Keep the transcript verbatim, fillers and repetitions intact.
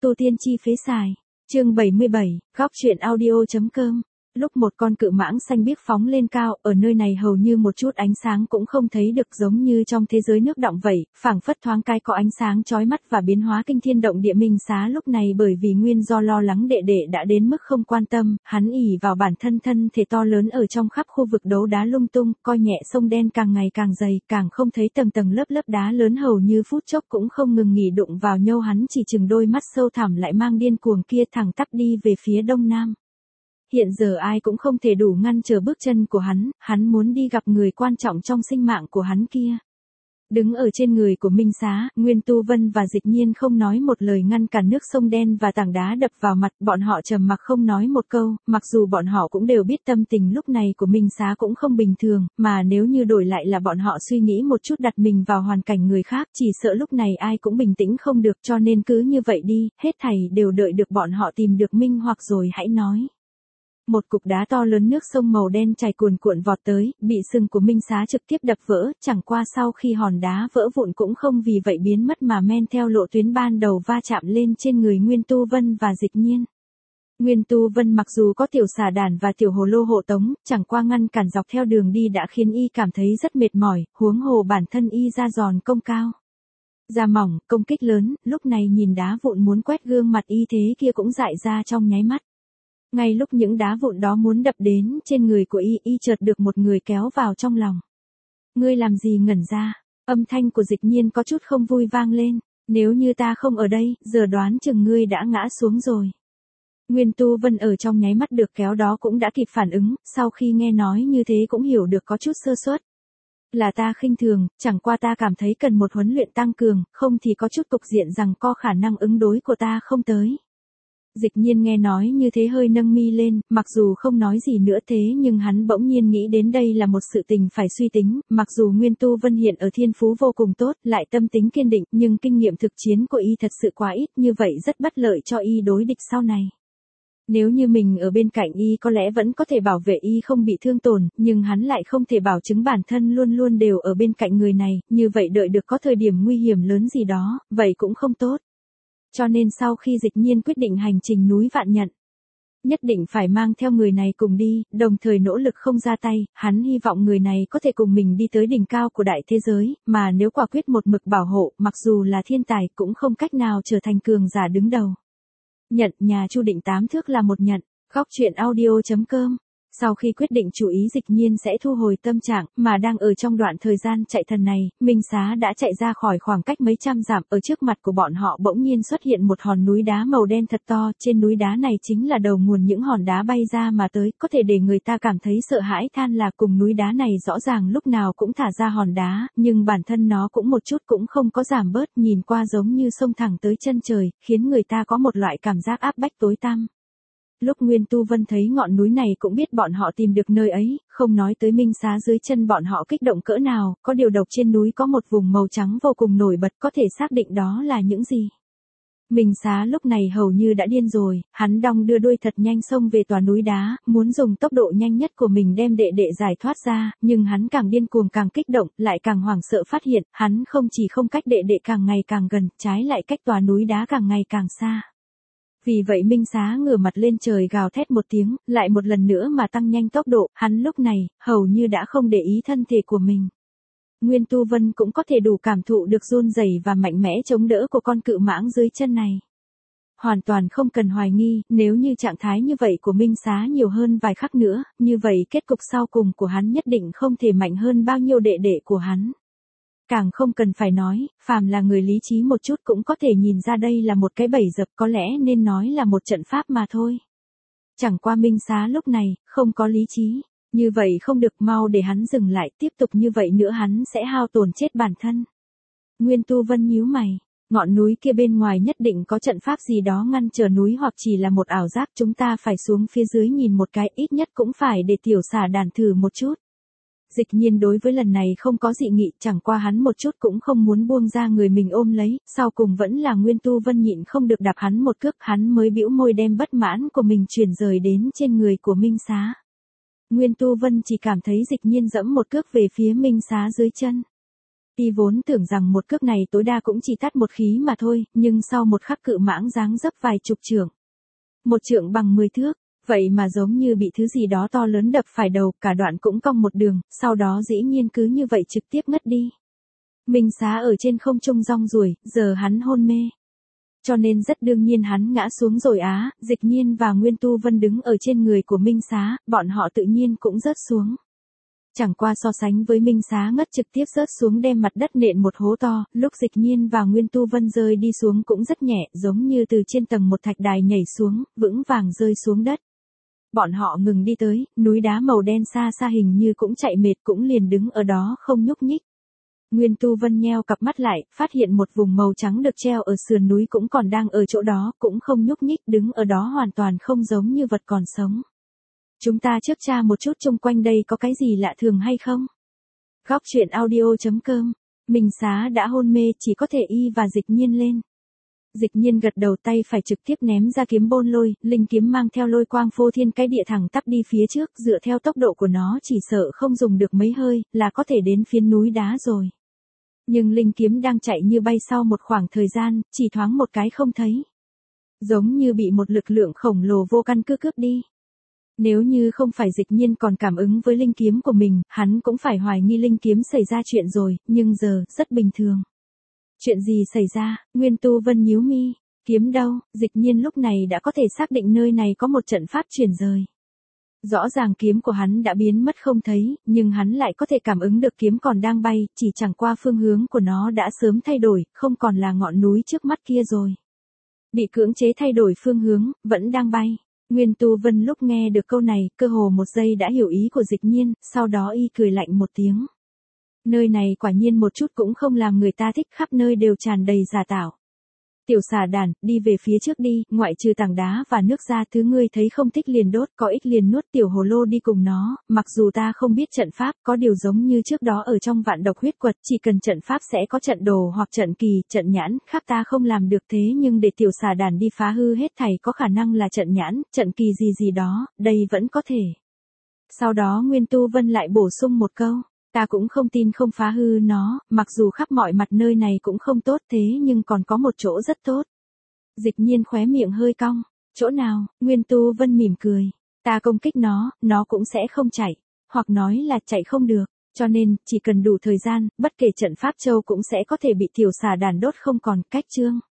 tu tiên chi phế xài. Chương bảy mươi bảy, góc truyện audio.com. Lúc một con cự mãng xanh biếc phóng lên cao, ở nơi này hầu như một chút ánh sáng cũng không thấy được, giống như trong thế giới nước đọng vậy, phảng phất thoáng cái có ánh sáng chói mắt và biến hóa kinh thiên động địa. Minh Xá lúc này bởi vì nguyên do lo lắng đệ đệ đã đến mức không quan tâm, hắn ỷ vào bản thân thân thể to lớn ở trong khắp khu vực đấu đá lung tung, coi nhẹ sông đen càng ngày càng dày, càng không thấy tầng tầng lớp lớp đá lớn hầu như phút chốc cũng không ngừng nghỉ đụng vào nhau. Hắn chỉ chừng đôi mắt sâu thẳm lại mang điên cuồng kia thẳng tắp đi về phía đông nam. Hiện giờ ai cũng không thể đủ ngăn trở bước chân của hắn, hắn muốn đi gặp người quan trọng trong sinh mạng của hắn kia. Đứng ở trên người của Minh Xá, Nguyên Tu Vân và Dịch Nhiên không nói một lời ngăn cản nước sông đen và tảng đá đập vào mặt, bọn họ trầm mặc không nói một câu, mặc dù bọn họ cũng đều biết tâm tình lúc này của Minh Xá cũng không bình thường, mà nếu như đổi lại là bọn họ suy nghĩ một chút đặt mình vào hoàn cảnh người khác, chỉ sợ lúc này ai cũng bình tĩnh không được, cho nên cứ như vậy đi, hết thảy đều đợi được bọn họ tìm được Minh hoặc rồi hãy nói. Một cục đá to lớn nước sông màu đen chảy cuồn cuộn vọt tới, bị sừng của Minh Xá trực tiếp đập vỡ, chẳng qua sau khi hòn đá vỡ vụn cũng không vì vậy biến mất mà men theo lộ tuyến ban đầu va chạm lên trên người Nguyên Tu Vân và Dịch Nhiên. Nguyên Tu Vân mặc dù có tiểu xà đàn và tiểu hồ lô hộ tống, chẳng qua ngăn cản dọc theo đường đi đã khiến y cảm thấy rất mệt mỏi, huống hồ bản thân y da giòn công cao. Da mỏng, công kích lớn, lúc này nhìn đá vụn muốn quét gương mặt y thế kia cũng dại ra trong nháy mắt. Ngay lúc những đá vụn đó muốn đập đến trên người của y, y chợt được một người kéo vào trong lòng. Ngươi làm gì ngẩn ra? Âm thanh của Dịch Nhiên có chút không vui vang lên. Nếu như ta không ở đây, giờ đoán chừng ngươi đã ngã xuống rồi. Nguyên Tu Vân ở trong nháy mắt được kéo đó cũng đã kịp phản ứng, sau khi nghe nói như thế cũng hiểu được có chút sơ suất. Là ta khinh thường, chẳng qua ta cảm thấy cần một huấn luyện tăng cường, không thì có chút cục diện rằng co khả năng ứng đối của ta không tới. Dịch Nhiên nghe nói như thế hơi nâng mi lên, mặc dù không nói gì nữa thế nhưng hắn bỗng nhiên nghĩ đến đây là một sự tình phải suy tính, mặc dù Nguyên Tu Vân hiện ở thiên phú vô cùng tốt, lại tâm tính kiên định, nhưng kinh nghiệm thực chiến của y thật sự quá ít, như vậy rất bất lợi cho y đối địch sau này. Nếu như mình ở bên cạnh y có lẽ vẫn có thể bảo vệ y không bị thương tổn, nhưng hắn lại không thể bảo chứng bản thân luôn luôn đều ở bên cạnh người này, như vậy đợi được có thời điểm nguy hiểm lớn gì đó, vậy cũng không tốt. Cho nên sau khi Dịch Nhiên quyết định hành trình núi Vạn Nhận, nhất định phải mang theo người này cùng đi, đồng thời nỗ lực không ra tay, hắn hy vọng người này có thể cùng mình đi tới đỉnh cao của đại thế giới, mà nếu quả quyết một mực bảo hộ, mặc dù là thiên tài cũng không cách nào trở thành cường giả đứng đầu. Nhận, nhà Chu Định tám thước là một nhận, góc truyện audio.com. Sau khi quyết định chú ý Dịch Nhiên sẽ thu hồi tâm trạng, mà đang ở trong đoạn thời gian chạy thần này, Minh Xá đã chạy ra khỏi khoảng cách mấy trăm dặm, ở trước mặt của bọn họ bỗng nhiên xuất hiện một hòn núi đá màu đen thật to, trên núi đá này chính là đầu nguồn những hòn đá bay ra mà tới, có thể để người ta cảm thấy sợ hãi than là cùng núi đá này rõ ràng lúc nào cũng thả ra hòn đá, nhưng bản thân nó cũng một chút cũng không có giảm bớt, nhìn qua giống như sông thẳng tới chân trời, khiến người ta có một loại cảm giác áp bách tối tăm. Lúc Nguyên Tu Vân thấy ngọn núi này cũng biết bọn họ tìm được nơi ấy, không nói tới Minh Xá dưới chân bọn họ kích động cỡ nào, có điều độc trên núi có một vùng màu trắng vô cùng nổi bật, có thể xác định đó là những gì. Minh Xá lúc này hầu như đã điên rồi, hắn đong đưa đuôi thật nhanh xông về tòa núi đá, muốn dùng tốc độ nhanh nhất của mình đem đệ đệ giải thoát ra, nhưng hắn càng điên cuồng càng kích động, lại càng hoảng sợ phát hiện, hắn không chỉ không cách đệ đệ càng ngày càng gần, trái lại cách tòa núi đá càng ngày càng xa. Vì vậy Minh Xá ngửa mặt lên trời gào thét một tiếng, lại một lần nữa mà tăng nhanh tốc độ, hắn lúc này, hầu như đã không để ý thân thể của mình. Nguyên Tu Vân cũng có thể đủ cảm thụ được run rẩy và mạnh mẽ chống đỡ của con cự mãng dưới chân này. Hoàn toàn không cần hoài nghi, nếu như trạng thái như vậy của Minh Xá nhiều hơn vài khắc nữa, như vậy kết cục sau cùng của hắn nhất định không thể mạnh hơn bao nhiêu đệ đệ của hắn. Càng không cần phải nói, phàm là người lý trí một chút cũng có thể nhìn ra đây là một cái bẫy dập, có lẽ nên nói là một trận pháp mà thôi. Chẳng qua Minh Xá lúc này, không có lý trí, như vậy không được, mau để hắn dừng lại, tiếp tục như vậy nữa hắn sẽ hao tổn chết bản thân. Nguyên Tu Vân nhíu mày, ngọn núi kia bên ngoài nhất định có trận pháp gì đó ngăn trở núi hoặc chỉ là một ảo giác, chúng ta phải xuống phía dưới nhìn một cái, ít nhất cũng phải để tiểu xà đàn thử một chút. Dịch Nhiên đối với lần này không có dị nghị, chẳng qua hắn một chút cũng không muốn buông ra người mình ôm lấy, sau cùng vẫn là Nguyên Tu Vân nhịn không được đạp hắn một cước, hắn mới bĩu môi đem bất mãn của mình chuyển rời đến trên người của Minh Xá. Nguyên Tu Vân chỉ cảm thấy Dịch Nhiên giẫm một cước về phía Minh Xá dưới chân. Y vốn tưởng rằng một cước này tối đa cũng chỉ tát một khí mà thôi, nhưng sau một khắc cự mãng giáng dấp vài chục trượng. Một trượng bằng mười thước, vậy mà giống như bị thứ gì đó to lớn đập phải đầu, cả đoạn cũng cong một đường, sau đó dĩ nhiên cứ như vậy trực tiếp ngất đi. Minh Xá ở trên không trung rong ruổi, giờ hắn hôn mê. Cho nên rất đương nhiên hắn ngã xuống rồi á, Dịch Nhiên và Nguyên Tu Vân đứng ở trên người của Minh Xá, bọn họ tự nhiên cũng rớt xuống. Chẳng qua so sánh với Minh Xá ngất trực tiếp rớt xuống đem mặt đất nện một hố to, lúc Dịch Nhiên và Nguyên Tu Vân rơi đi xuống cũng rất nhẹ, giống như từ trên tầng một thạch đài nhảy xuống, vững vàng rơi xuống đất. Bọn họ ngừng đi tới, núi đá màu đen xa xa hình như cũng chạy mệt cũng liền đứng ở đó không nhúc nhích. Nguyên Tu Vân nheo cặp mắt lại, phát hiện một vùng màu trắng được treo ở sườn núi cũng còn đang ở chỗ đó, cũng không nhúc nhích, đứng ở đó hoàn toàn không giống như vật còn sống. Chúng ta trước tra một chút xung quanh đây có cái gì lạ thường hay không? Góc truyện audio chấm com. Minh Xá đã hôn mê, chỉ có thể y và Dịch Nhiên lên. Dịch Nhiên gật đầu, tay phải trực tiếp ném ra kiếm bôn lôi, linh kiếm mang theo lôi quang phô thiên cái địa thẳng tắp đi phía trước, dựa theo tốc độ của nó chỉ sợ không dùng được mấy hơi, là có thể đến phiến núi đá rồi. Nhưng linh kiếm đang chạy như bay sau một khoảng thời gian, chỉ thoáng một cái không thấy. Giống như bị một lực lượng khổng lồ vô căn cứ cướp đi. Nếu như không phải Dịch Nhiên còn cảm ứng với linh kiếm của mình, hắn cũng phải hoài nghi linh kiếm xảy ra chuyện rồi, nhưng giờ, rất bình thường. Chuyện gì xảy ra? Nguyên Tu Vân nhíu mi. Kiếm đâu? Dịch Nhiên lúc này đã có thể xác định nơi này có một trận pháp chuyển rời. Rõ ràng kiếm của hắn đã biến mất không thấy, nhưng hắn lại có thể cảm ứng được kiếm còn đang bay, chỉ chẳng qua phương hướng của nó đã sớm thay đổi, không còn là ngọn núi trước mắt kia rồi. Bị cưỡng chế thay đổi phương hướng, vẫn đang bay. Nguyên Tu Vân lúc nghe được câu này, cơ hồ một giây đã hiểu ý của Dịch Nhiên, sau đó y cười lạnh một tiếng. Nơi này quả nhiên một chút cũng không làm người ta thích, khắp nơi đều tràn đầy giả tạo. Tiểu xà đàn, đi về phía trước đi, ngoại trừ tảng đá và nước ra thứ ngươi thấy không thích liền đốt, có ích liền nuốt, tiểu hồ lô đi cùng nó, mặc dù ta không biết trận pháp, có điều giống như trước đó ở trong vạn độc huyết quật, chỉ cần trận pháp sẽ có trận đồ hoặc trận kỳ, trận nhãn, khác ta không làm được thế nhưng để tiểu xà đàn đi phá hư hết thảy có khả năng là trận nhãn, trận kỳ gì gì đó, đây vẫn có thể. Sau đó Nguyên Tu Vân lại bổ sung một câu. Ta cũng không tin không phá hư nó, mặc dù khắp mọi mặt nơi này cũng không tốt thế nhưng còn có một chỗ rất tốt. Dịch Nhiên khóe miệng hơi cong. Chỗ nào? Nguyên Tu Vân mỉm cười. Ta công kích nó, nó cũng sẽ không chạy. Hoặc nói là chạy không được. Cho nên, chỉ cần đủ thời gian, bất kể trận pháp châu cũng sẽ có thể bị tiểu xà đàn đốt không còn. Cách chương.